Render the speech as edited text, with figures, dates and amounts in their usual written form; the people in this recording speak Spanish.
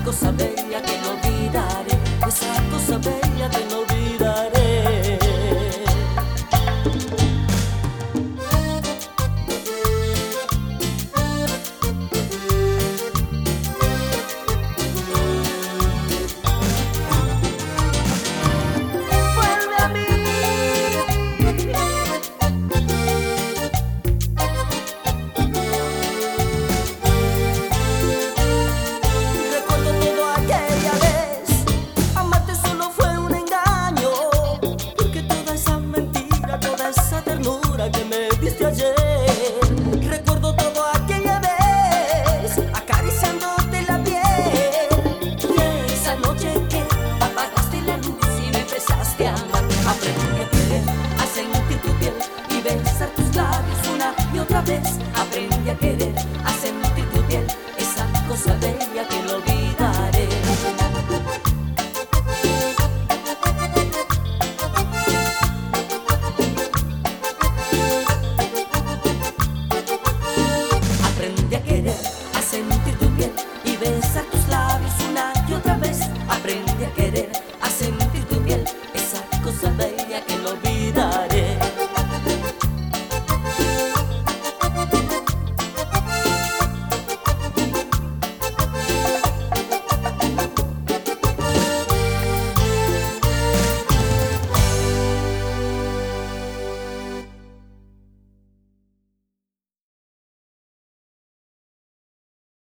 cosa bella que no olvidaré, esa cosa bella que no olvidaré. Vuelve a mí. Recuerdo toda aquella vez, amarte solo fue un engaño, porque toda esa mentira, toda esa ternura que me diste ayer. Recuerdo toda aquella vez, acariciándote la piel, y esa noche que apagaste la luz y me empezaste a amar. Aprendí a querer, a sentir tu piel y besar tus labios una y otra vez. Aprendí a querer, a sentir tu piel, esa cosa bella que no olvidaré.